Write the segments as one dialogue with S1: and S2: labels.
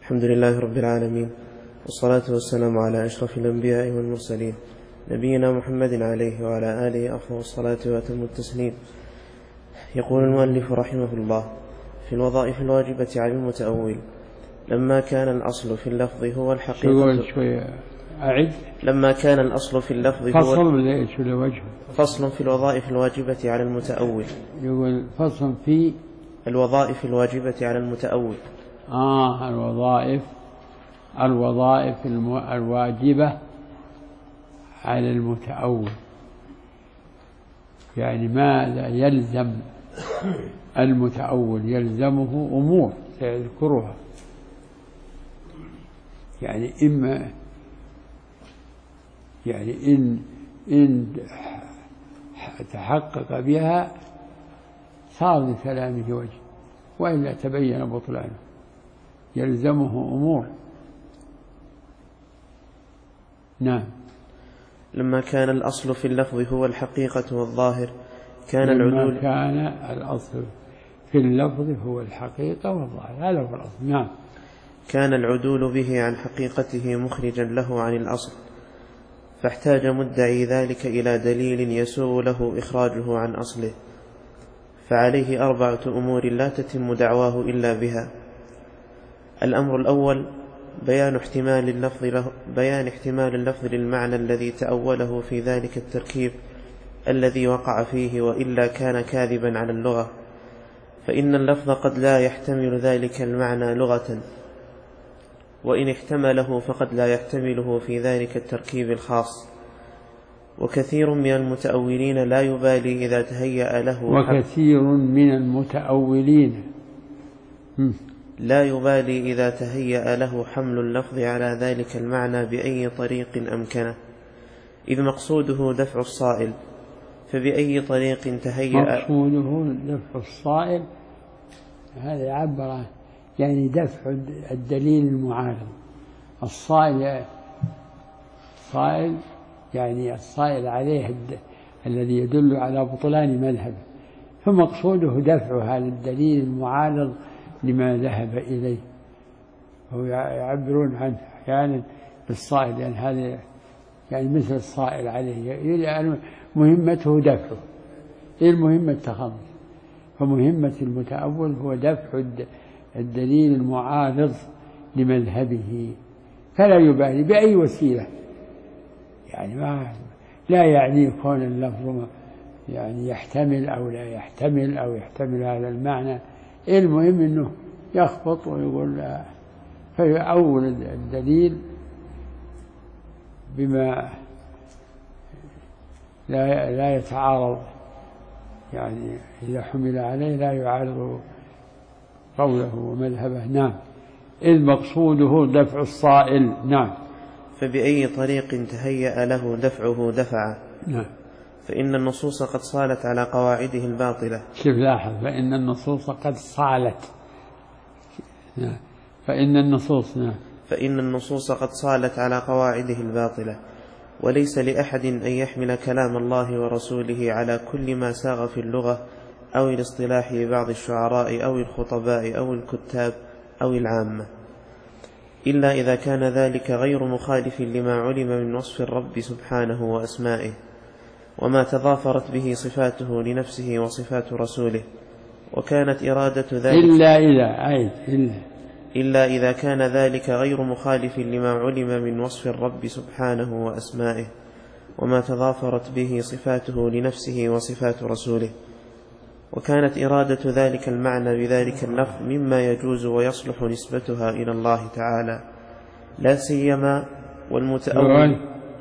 S1: الحمد لله رب العالمين، والصلاة والسلام على أشرف الأنبياء والمرسلين، نبينا محمد عليه وعلى آله أفضل الصلاة وأتم التسليم. يقول المؤلف رحمه الله: في الوظائف الواجبة على المتأول لما كان الأصل في اللفظ هو الحقيقة. لما كان الأصل في اللفظ هو فصل في الوظائف الواجبة على المتأول.
S2: يقول فصل في
S1: الوظائف الواجبة على المتأول.
S2: الوظائف الواجبة على المتأول، يعني ماذا يلزم المتأول؟ يلزمه أمور سيذكرها، يعني إما يعني إن تحقق بها صار لكلامه وجه، وإلا تبين بطلانه. يلزمه أمور. نعم.
S1: لما كان الأصل في اللفظ هو الحقيقة والظاهر كان
S2: العدول. لما كان الأصل في اللفظ هو الحقيقة والظاهر، هذا هو الأصل. نعم.
S1: كان العدول به عن حقيقته مخرجا له عن الأصل، فاحتاج مدعي ذلك إلى دليل يسوغ له إخراجه عن أصله، فعليه 4 أمور لا تتم دعواه إلا بها. الأمر الأول: بيان احتمال اللفظ للمعنى الذي تأوله في ذلك التركيب الذي وقع فيه، وإلا كان كاذبا على اللغة، فإن اللفظ قد لا يحتمل ذلك المعنى لغة، وإن احتمله فقد لا يحتمله في ذلك التركيب الخاص. وكثير من المتأولين لا يبالي إذا تهيأ له حمل اللفظ على ذلك المعنى بأي طريق أمكنه، إذ مقصوده دفع الصائل، فبأي طريق تهيأ
S2: مقصوده دفع الصائل، هذا يعبر يعني دفع الدليل المعارض. الصائل يعني الصائل عليه الذي يدل على بطلان مذهبه، فمقصوده دفع هذا الدليل المعارض لما ذهب إليه. هو يعبرون عنه أحيانا بالصائل، يعني هذا يعني مثل الصائل عليه، يعني مهمته دفعه. إيه المهمة؟ التخلص. فمهمة المتأول هو دفع الدليل المعارض لمذهبه، فلا يبالي بأي وسيلة، يعني لا يعني كون اللفظ يعني يحتمل أو لا يحتمل أو يحتمل هذا المعنى. المهم أنه يخبط ويقول لا، فيؤول الدليل بما لا يتعارض، يعني إذا حمل عليه لا يعارض قوله ومذهبه. نعم. إذ مقصوده دفع الصائل. نعم.
S1: فبأي طريق تهيأ له دفعه دفع.
S2: نعم.
S1: فإن النصوص قد صالت على قواعده الباطلة.
S2: شوف لاحظ، فإن النصوص قد صالت. نعم. فإن النصوص
S1: قد صالت على قواعده الباطلة، وليس لأحد أن يحمل كلام الله ورسوله على كل ما ساغ في اللغة أو الاصطلاح لبعض الشعراء أو الخطباء أو الكتاب أو العامة، إلا إذا كان ذلك غير مخالف لما علم من وصف الرب سبحانه وأسمائه، وما تضافرت به صفاته لنفسه وصفات رسوله، وكانت إرادة ذلك إلا إذا كان ذلك غير مخالف لما علم من وصف الرب سبحانه وأسمائه، وما تضافرت به صفاته لنفسه وصفات رسوله، وكانت إرادة ذلك المعنى بذلك اللفظ مما يجوز ويصلح نسبتها إلى الله تعالى، لا سيما والمتأول.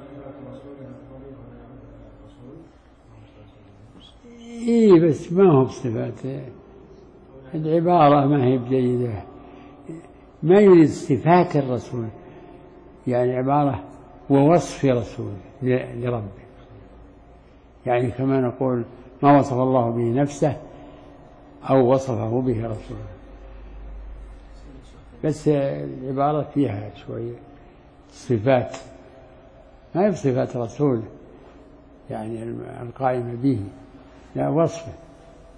S2: بس ما هو بصفاته، العبارة ما هي بجيدة، ما يريد صفات الرسول، يعني عبارة ووصف رسول لربه، يعني كما نقول ما وصف الله به نفسه أو وصفه به رسوله، بس العبارة فيها شوية صفات، ما هي بصفات رسول يعني القائمة به، لا وصفه،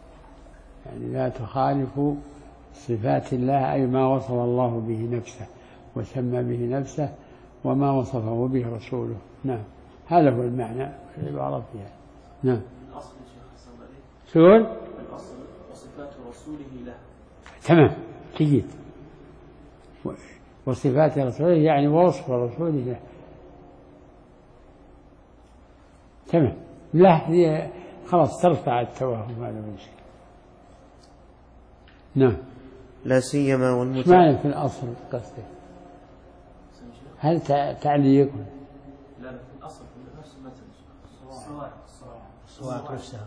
S2: يعني لا تخالف صفات الله أي ما وصف الله به نفسه وسمى به نفسه وما وصفه به رسوله. نعم، هذا هو المعنى العبارة فيها. نعم.
S3: الأصل يا شيخ
S2: سؤال
S3: الأصل وصفات رسوله له.
S2: تمام، جيد. وصفات رسوله يعني وصف رسوله له. تمام، له هي خلاص ترفع التوهم، هذا من شيء. نعم.
S1: لا سيما
S2: معنى في الأصل قصده هل تعليق؟
S3: لا في الأصل في نفس المتن
S4: الصواعق نفسها.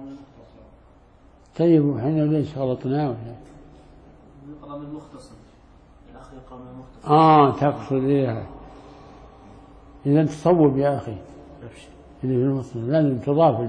S2: طيب احنا ليش غلطنا ولا؟
S3: يقرأ من المختصر، الأخ يقرأ من المختصر.
S2: تقصد إيه؟ إذا تصوب يا أخي، اللي في المصنف لازم تضاف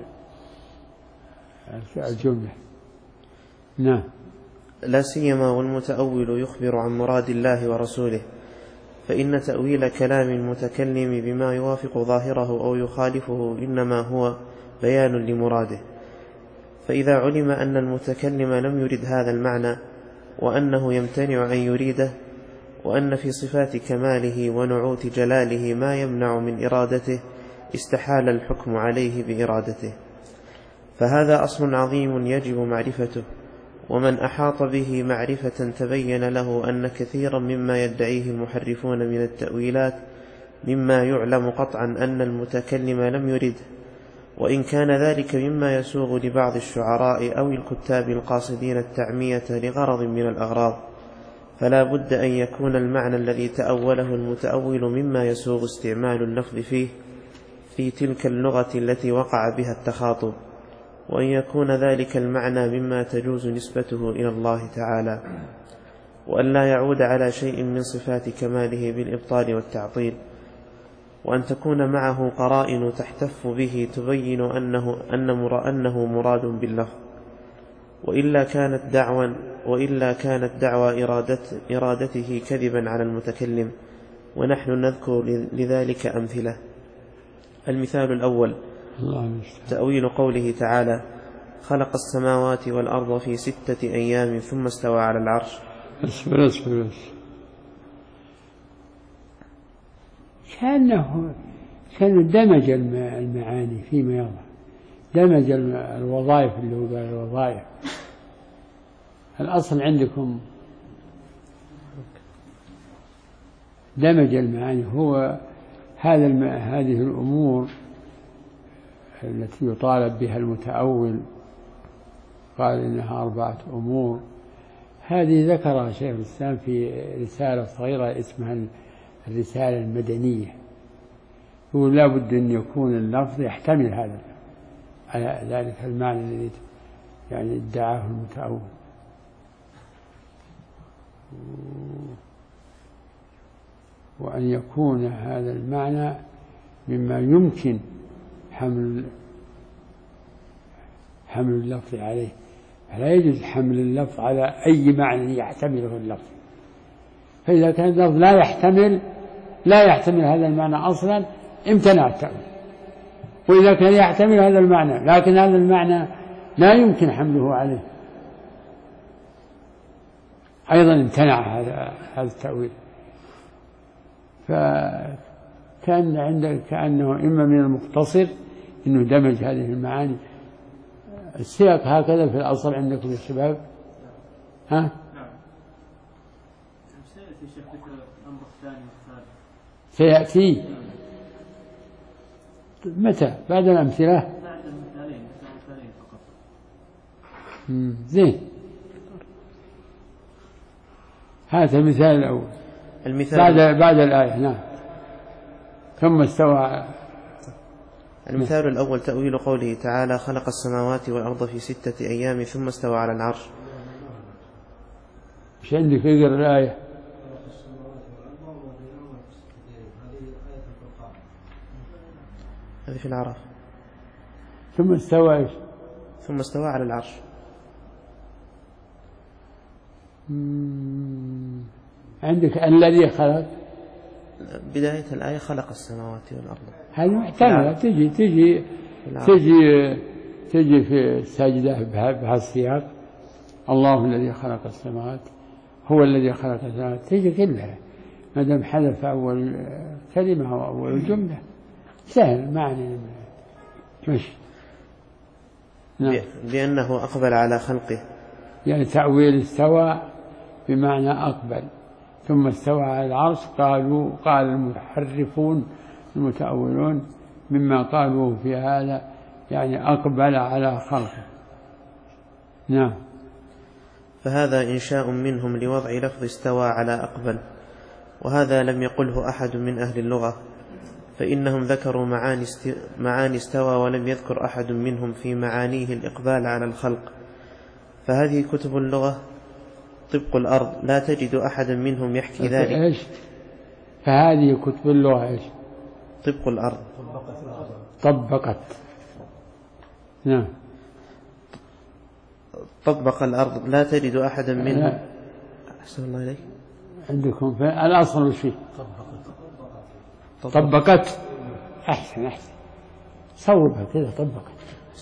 S2: الجملة. نعم.
S1: لا سيما والمتأول يخبر عن مراد الله ورسوله، فإن تأويل كلام المتكلم بما يوافق ظاهره أو يخالفه إنما هو بيان لمراده. فإذا علم أن المتكلم لم يرد هذا المعنى وأنه يمتنع أن يريده، وأن في صفات كماله ونعوت جلاله ما يمنع من إرادته، استحال الحكم عليه بإرادته. فهذا أصل عظيم يجب معرفته، ومن أحاط به معرفة تبين له أن كثيرا مما يدعيه المحرفون من التأويلات مما يعلم قطعا أن المتكلم لم يرده، وإن كان ذلك مما يسوغ لبعض الشعراء أو الكتاب القاصدين التعمية لغرض من الأغراض، فلا بد أن يكون المعنى الذي تأوله المتأول مما يسوغ استعمال اللفظ فيه في تلك اللغة التي وقع بها التخاطب، وأن يكون ذلك المعنى مما تجوز نسبته إلى الله تعالى، وأن لا يعود على شيء من صفات كماله بالإبطال والتعطيل، وأن تكون معه قرائن تحتف به تبين أنه مراد باللفظ، وإلا كانت دعوى إرادته كذبا على المتكلم. ونحن نذكر لذلك أمثلة. المثال الأول تأويل قوله تعالى: خلق السماوات والأرض في 6 أيام ثم استوى على العرش.
S2: اصبر كأنه دمج المعاني فيما يضع، دمج الوظائف اللي هو قال الوظائف. الأصل عندكم دمج المعاني، هو هذه الأمور التي يطالب بها المتأول، قال إنها 4 أمور. هذه ذكرها شيخ الإسلام في رسالة صغيرة اسمها الرسالة المدنية. يقول لا بد أن يكون اللفظ يحتمل هذا على ذلك المعنى الذي يعني ادعاه المتأول، وأن يكون هذا المعنى مما يمكن حمل اللفظ عليه، فلا يجوز حمل اللفظ على أي معنى يحتمله اللفظ. فإذا كان اللفظ لا يحتمل هذا المعنى أصلا امتنع التأويل، وإذا كان يحتمل هذا المعنى لكن هذا المعنى لا يمكن حمله عليه أيضا امتنع هذا التأويل. كأنه إما من المختصر إنه دمج هذه المعاني. السياق هكذا في الأصل عندكم يا شباب؟ ها؟
S3: نعم. سيأتي شيخ ذكر الأمر الثاني والثالث.
S2: سيأتي متى؟ بعد الأمثلة؟
S3: بعد المثالين فقط.
S2: زين. هذا المثال الأول. بعد الآية. نعم. ثم استوى.
S1: المثال الأول تأويل قوله تعالى: خلق السماوات والأرض في 6 أيام ثم استوى على العرش.
S2: ايش عندك يقرأ الآية؟
S1: هذه في العرف.
S2: ثم استوى ايش؟
S1: ثم استوى على العرش.
S2: عندك الذي خلق.
S1: بداية الآية: خلق السماوات والأرض.
S2: هذه محتملة تجي في السجدة بهالسياق: الله الذي خلق السماوات، هو الذي خلق السماوات، تجي كلها. ما دام حذف أول كلمة أو أول جملة سهل معنى مش نعم.
S1: بأنه أقبل على خلقه،
S2: يعني تأويل استوى بمعنى أقبل، ثم استوى على العرش قال المحرفون المتأولون مما قالوا في هذا يعني أقبل على خلقه. نعم.
S1: فهذا إنشاء منهم لوضع لفظ استوى على أقبل، وهذا لم يقله أحد من أهل اللغة، فإنهم ذكروا معاني استوى ولم يذكر أحد منهم في معانيه الإقبال على الخلق. فهذه كتب اللغة طبق الأرض، لا تجد أحدا منهم يحكي ذلك.
S2: إيش؟ فهذه كتب اللغة إيش؟
S1: طبق الأرض.
S2: طبقت. نعم.
S1: طبق الأرض لا تجد أحدا منهم. أحسن الله إليك.
S2: عندكم في الأصل وش فيه؟ طبقت. أحسن صوبها كذا طبقت.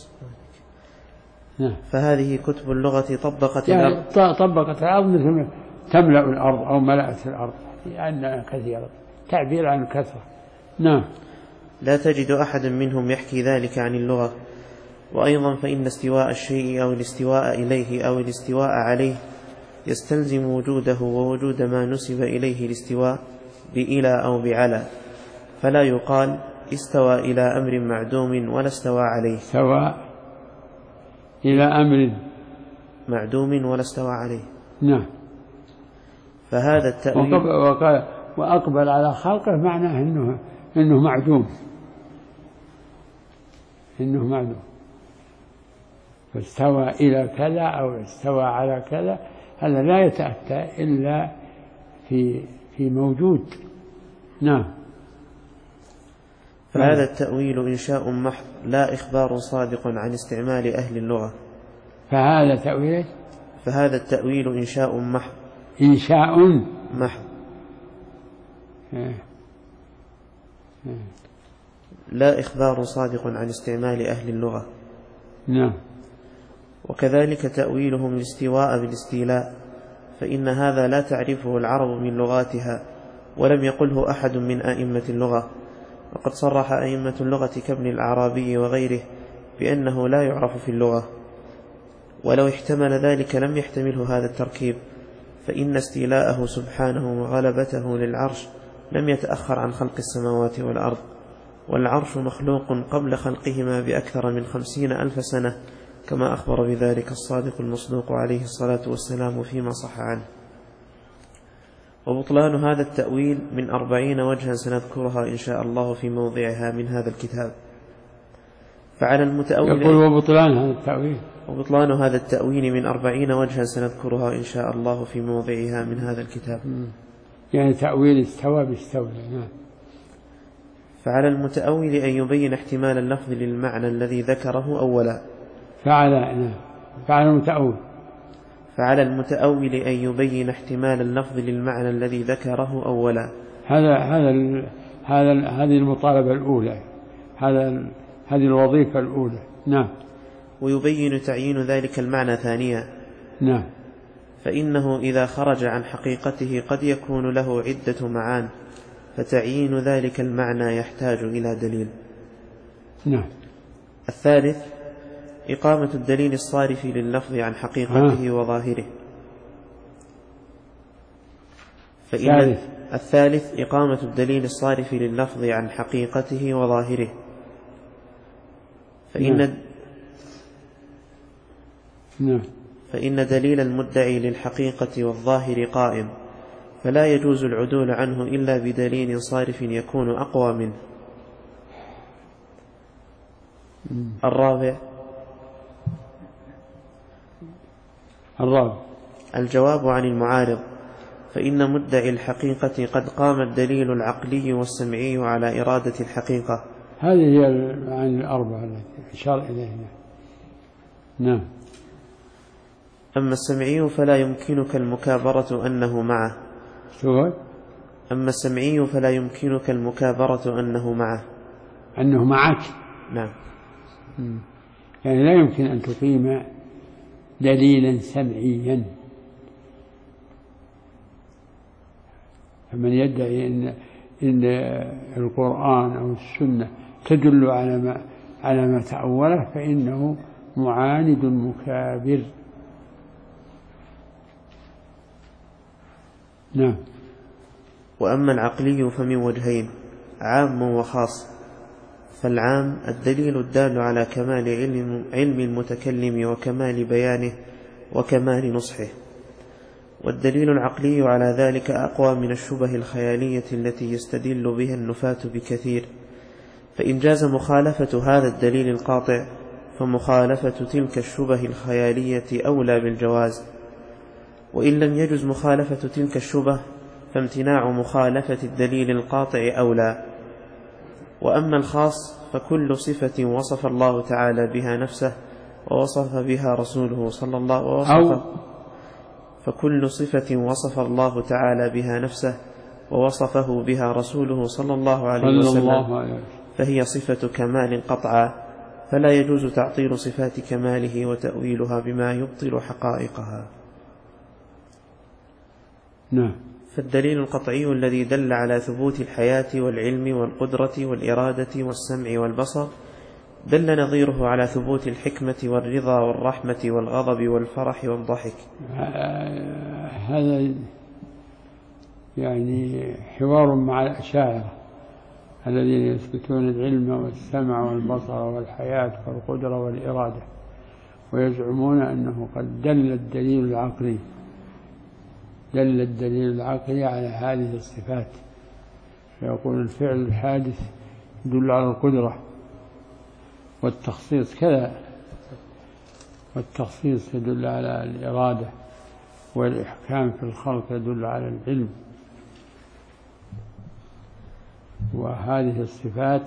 S2: نعم.
S1: فهذه كتب اللغة طبقت
S2: يعني
S1: الأرض.
S2: طبقت الأرض مثل تملأ الأرض أو ملأت الأرض، لأنها كثيرة، تعبير عن الكثرة. نعم.
S1: لا تجد أحدا منهم يحكي ذلك عن اللغة. وأيضا فإن استواء الشيء أو الاستواء إليه أو الاستواء عليه يستلزم وجوده ووجود ما نسب إليه الاستواء بإلى أو بعلى، فلا يقال استوى إلى أمر معدوم ولا استوى عليه.
S2: استوى إلى أمر
S1: معدوم ولا استوى عليه.
S2: نعم.
S1: فهذا التأويل
S2: وأقبل على خلقه معناه إنه معدوم، إنه معدوم. فاستوى إلى كذا أو استوى على كذا هذا لا يتأتى إلا في موجود. نعم.
S1: فهذا التأويل إنشاء محض لا إخبار صادق عن استعمال أهل اللغة. فهذا التأويل إنشاء محض.
S2: إنشاء
S1: محض لا إخبار صادق عن استعمال أهل اللغة.
S2: نعم.
S1: وكذلك تأويلهم الاستواء بالاستيلاء، فإن هذا لا تعرفه العرب من لغاتها، ولم يقله أحد من أئمة اللغة. وقد صرح أئمة اللغة كابن الأعرابي وغيره بأنه لا يعرف في اللغة، ولو احتمل ذلك لم يحتمله هذا التركيب، فإن استيلاءه سبحانه وغلبته للعرش لم يتأخر عن خلق السماوات والأرض، والعرش مخلوق قبل خلقهما بأكثر من 50,000 سنة، كما أخبر بذلك الصادق المصدوق عليه الصلاة والسلام فيما صح عنه. وبطلان هذا التأويل من 40 وجها سنذكرها إن شاء الله في موضعها من هذا الكتاب. فعلى المتأول
S2: يقول وبطلان
S1: هذا التأويل من 40 وجها سنذكرها إن شاء الله في موضعها من هذا الكتاب.
S2: يعني تأويل استوى باستولى. نعم.
S1: فعلى المتأول أن يبين احتمال اللفظ للمعنى الذي ذكره أولا. فعلى المتأول أن يبين احتمال اللفظ للمعنى الذي ذكره أولا.
S2: هذه المطالبة الأولى، هذه الوظيفة الأولى. نعم.
S1: ويبين تعيين ذلك المعنى ثانيا.
S2: نعم.
S1: فإنه إذا خرج عن حقيقته قد يكون له عدة معان، فتعيين ذلك المعنى يحتاج إلى دليل.
S2: نعم.
S1: الثالث إقامة الدليل الصارف لللفظ عن حقيقته وظاهره. الثالث إقامة الدليل الصارف لللفظ عن حقيقته وظاهره. فإن دليل المدعي للحقيقة والظاهر قائم، فلا يجوز العدول عنه إلا بدليل صارف يكون أقوى منه. الرابع الجواب عن المعارض، فإن مدعي الحقيقة قد قام الدليل العقلي والسمعي على إرادة الحقيقة.
S2: هذه هي المعاني الأربعة التي أشار إليها. نعم.
S1: أما السمعي فلا يمكنك المكابرة أنه معه. أما السمعي فلا يمكنك المكابرة أنه
S2: معك.
S1: نعم.
S2: يعني لا يمكن أن تقيم دليلا سمعيا، فمن يدعي إن القرآن أو السنة تدل على ما تأوله فإنه معاند مكابر. نعم.
S1: وأما العقلي فمن وجهين، عام وخاص. فالعام الدليل الدال على كمال علم المتكلم وكمال بيانه وكمال نصحه، والدليل العقلي على ذلك أقوى من الشبه الخيالية التي يستدل بها النفاة بكثير، فإن جاز مخالفة هذا الدليل القاطع فمخالفة تلك الشبه الخيالية أولى بالجواز، وإن لم يجز مخالفة تلك الشبه فامتناع مخالفة الدليل القاطع أولى. وأما الخاص فكل صفة وصف الله تعالى بها نفسه ووصف بها رسوله صلى الله عليه وسلم فكل صفة وصف الله تعالى بها نفسه ووصفه بها رسوله صلى الله عليه وسلم فهي صفة كمال قطعا، فلا يجوز تعطيل صفات كماله وتأويلها بما يبطل حقائقها.
S2: نعم.
S1: فالدليل القطعي الذي دل على ثبوت الحياة والعلم والقدرة والإرادة والسمع والبصر دل نظيره على ثبوت الحكمة والرضا والرحمة والغضب والفرح والضحك.
S2: هذا يعني حوار مع الأشاعرة الذين يثبتون العلم والسمع والبصر والحياة والقدرة والإرادة، ويزعمون أنه قد دل الدليل العقلي على هذه الصفات، فيقول الفعل الحادث يدل على القدرة، والتخصيص كذا، والتخصيص يدل على الإرادة، والإحكام في الخلق يدل على العلم. وهذه الصفات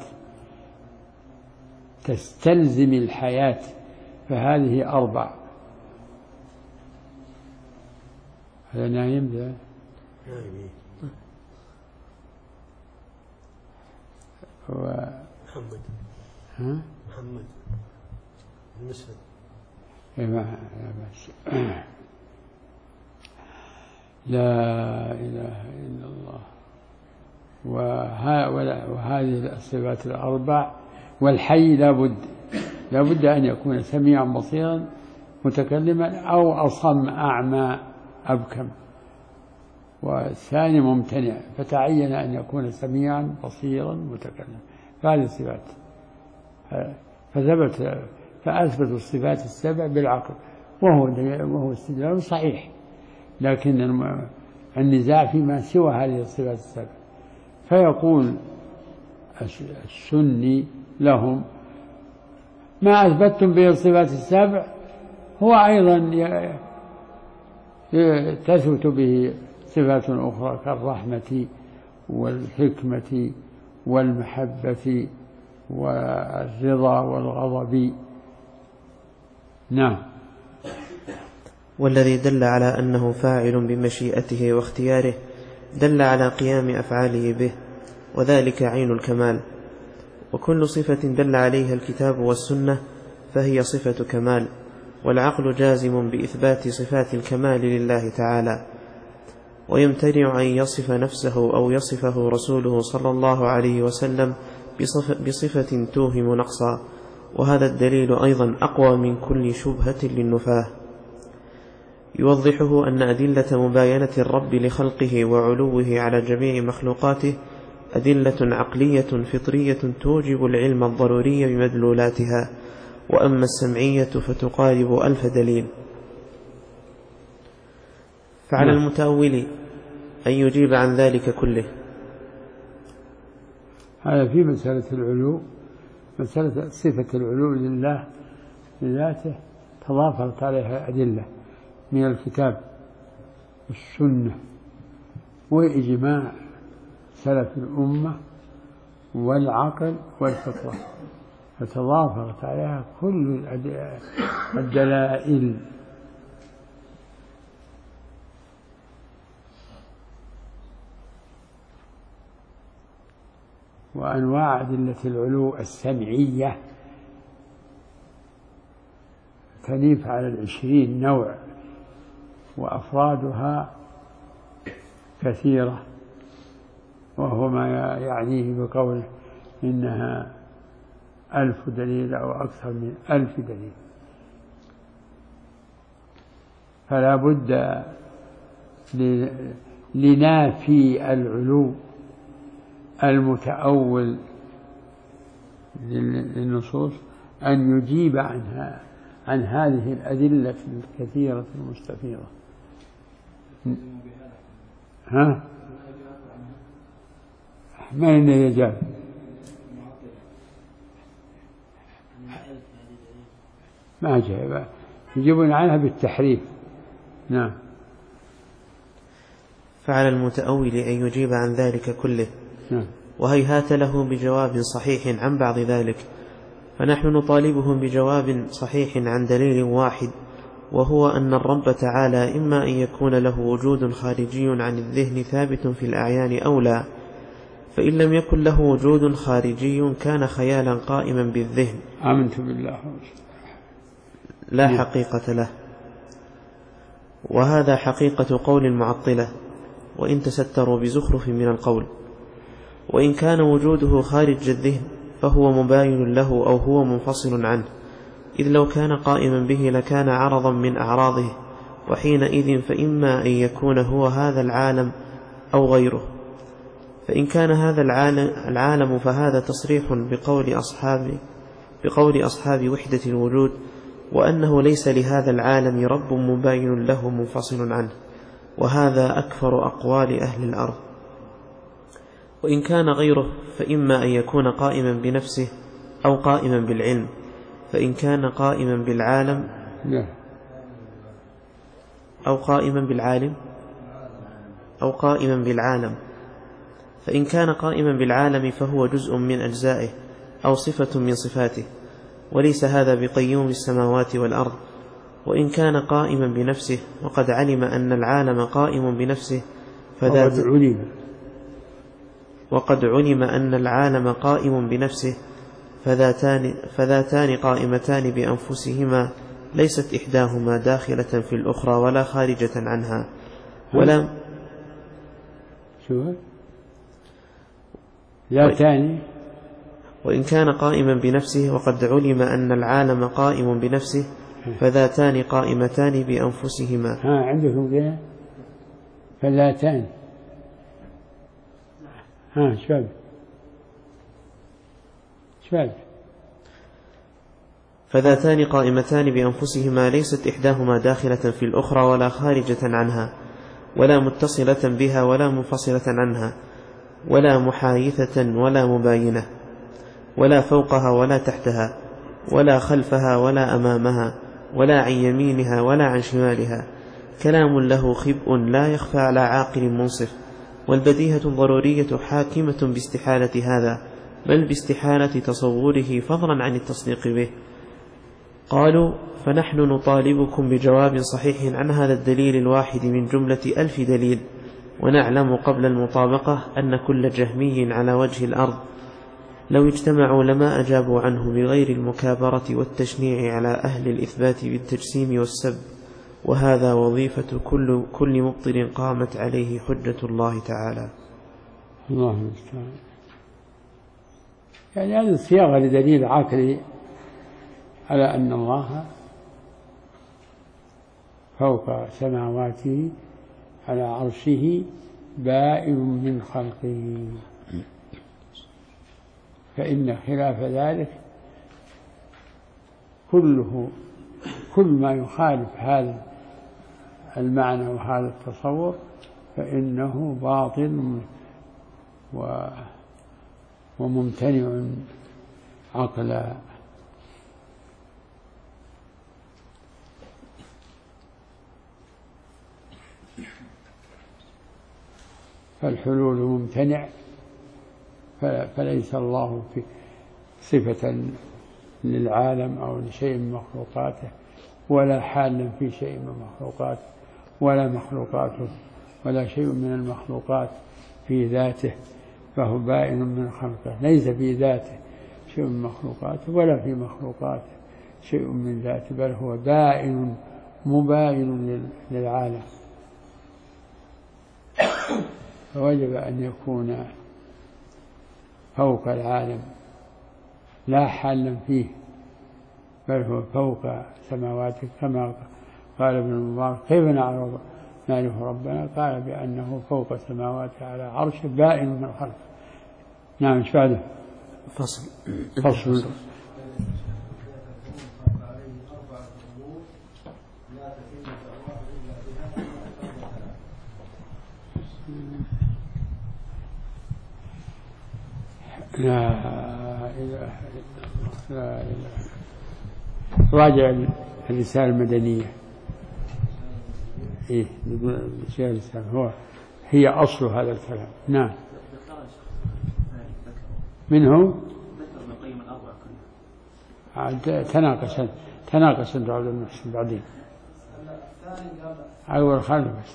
S2: تستلزم الحياة، فهذه 4. هذا نايم ذا
S4: محمد المسفد.
S2: لا إله إلا الله. وهذه الصفات 4. والحي لا بد أن يكون سميعا بصيرا متكلما أو أصم أعمى أبكم، والثاني ممتنع، فتعين أن يكون سميعا بصيرا متكلما. فهذه الصفات فأثبت الصفات 7 بالعقل، وهو استدلال صحيح، لكن النزاع فيما سوى هذه الصفات 7. فيقول السني لهم ما أثبتتم به الصفات 7 هو أيضا تثبت به صفات أخرى كالرحمة والحكمة والمحبة والرضا والغضب. نعم.
S1: والذي دل على أنه فاعل بمشيئته واختياره دل على قيام أفعاله به، وذلك عين الكمال. وكل صفة دل عليها الكتاب والسنة فهي صفة كمال، والعقل جازم بإثبات صفات الكمال لله تعالى، ويمتنع أن يصف نفسه أو يصفه رسوله صلى الله عليه وسلم بصفة توهم نقصا، وهذا الدليل أيضا أقوى من كل شبهة للنفاه. يوضحه أن أدلة مباينة الرب لخلقه وعلوه على جميع مخلوقاته أدلة عقلية فطرية توجب العلم الضروري بمدلولاتها، وأما السمعية فتقارب 1000 دليل. فعلى المتأول أن يجيب عن ذلك كله.
S2: هذا في مسألة العلو، مسألة صفة العلو لله لذاته تضافرت عليها أدلة من الكتاب والسنة وإجماع سلف الأمة والعقل والفطرة، فتضافرت عليها كل الدلائل. وأنواع أدلة العلو السمعية تنيف على 20 نوع، وأفرادها كثيرة وهو ما يعنيه بقوله إنها 1000 دليل أو أكثر من 1000 دليل. فلا بد لنافي العلو المتأول للنصوص أن يجيب عن هذه الأدلة الكثيرة المستفيضة. ها؟ من الذي جاب؟ ما جاء، يجيبون عنها بالتحريف. نعم.
S1: فعلى المتأول أن يجيب عن ذلك كله، وهيهات له بجواب صحيح عن بعض ذلك، فنحن نطالبهم بجواب صحيح عن دليل واحد، وهو أن الرب تعالى إما أن يكون له وجود خارجي عن الذهن ثابت في الأعيان أو لا، فإن لم يكن له وجود خارجي كان خيالا قائما بالذهن
S2: آمنت بالله
S1: لا حقيقة له، وهذا حقيقة قول المعطلة وإن تستروا بزخرف من القول. وإن كان وجوده خارج الذهن فهو مباين له أو هو منفصل عنه، إذ لو كان قائما به لكان عرضا من أعراضه، وحينئذ فإما أن يكون هو هذا العالم أو غيره. فإن كان هذا العالم فهذا تصريح بقول أصحاب وحدة الوجود، وأنه ليس لهذا العالم رب مباين له منفصل عنه، وهذا أكثر أقوال أهل الأرض. وإن كان غيره فإما أن يكون قائما بنفسه أو قائما بالعلم، فإن كان قائما بالعالم فإن كان قائما بالعالم فهو جزء من أجزائه أو صفة من صفاته، وليس هذا بقيوم السماوات والأرض. وإن كان قائما بنفسه وقد علم أن العالم قائم بنفسه وقد علم أن العالم قائم بنفسه فذاتان قائمتان بأنفسهما، ليست إحداهما داخلة في الأخرى ولا خارجة عنها ولا وإن كان قائما بنفسه وقد علم أن العالم قائم بنفسه فذاتان قائمتان بأنفسهما.
S2: عندكم كده فذاتان. شباب
S1: فذاتان قائمتان بأنفسهما، ليست إحداهما داخلة في الأخرى ولا خارجة عنها ولا متصلة بها ولا منفصلة عنها ولا محايثة ولا مباينة، ولا فوقها ولا تحتها ولا خلفها ولا أمامها ولا عن يمينها ولا عن شمالها. كلام له خبء لا يخفى على عاقل منصف، والبديهة الضرورية حاكمة باستحالة هذا، بل باستحالة تصوره فضلا عن التصديق به. قالوا: فنحن نطالبكم بجواب صحيح عن هذا الدليل الواحد من جملة 1000 دليل، ونعلم قبل المطابقة أن كل جهمي على وجه الأرض لو اجتمعوا لما أجابوا عنه بغير المكابرة والتشنيع على أهل الإثبات بالتجسيم والسب، وهذا وظيفة كل مبطل قامت عليه حجة الله تعالى.
S2: الله المستعان. يعني هذه الصياغة لدليل عقلي على أن الله فوق سماواته على عرشه بائن من خلقه، فإن خلاف ذلك كل ما يخالف هذا المعنى وهذا التصور فإنه باطل وممتنع عقلا. فالحلول ممتنع، فليس الله في صفة للعالم أو لشيء من مخلوقاته، ولا حالا في شيء من مخلوقاته، ولا مخلوقاته ولا شيء من المخلوقات في ذاته، فهو بائن من خلقه. ليس في ذاته شيء من مخلوقاته ولا في مخلوقاته شيء من ذاته، بل هو بائن مباين للعالم. فوجب أن يكون فوق العالم لا حالا فيه، بل هو فوق سماواتك، كما قال ابن المبارك: كيف نعرف ربنا؟ قال: بأنه فوق سماواته على عرش بائن من خلقه. نعم. ايش بعده؟
S1: فصل.
S2: لا إله إلا الله، لا إله. راجع الرسالة المدنية. إيه، الرسالة هي أصل هذا الكلام. نعم. منه تناقش عبد المحسن بعدين. أول خالف بس.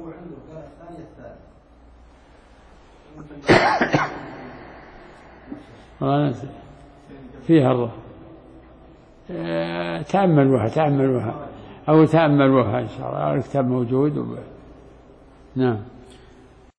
S2: فيها الله. تأملوها أو تأملوها إن شاء الله. الكتاب موجود. نعم.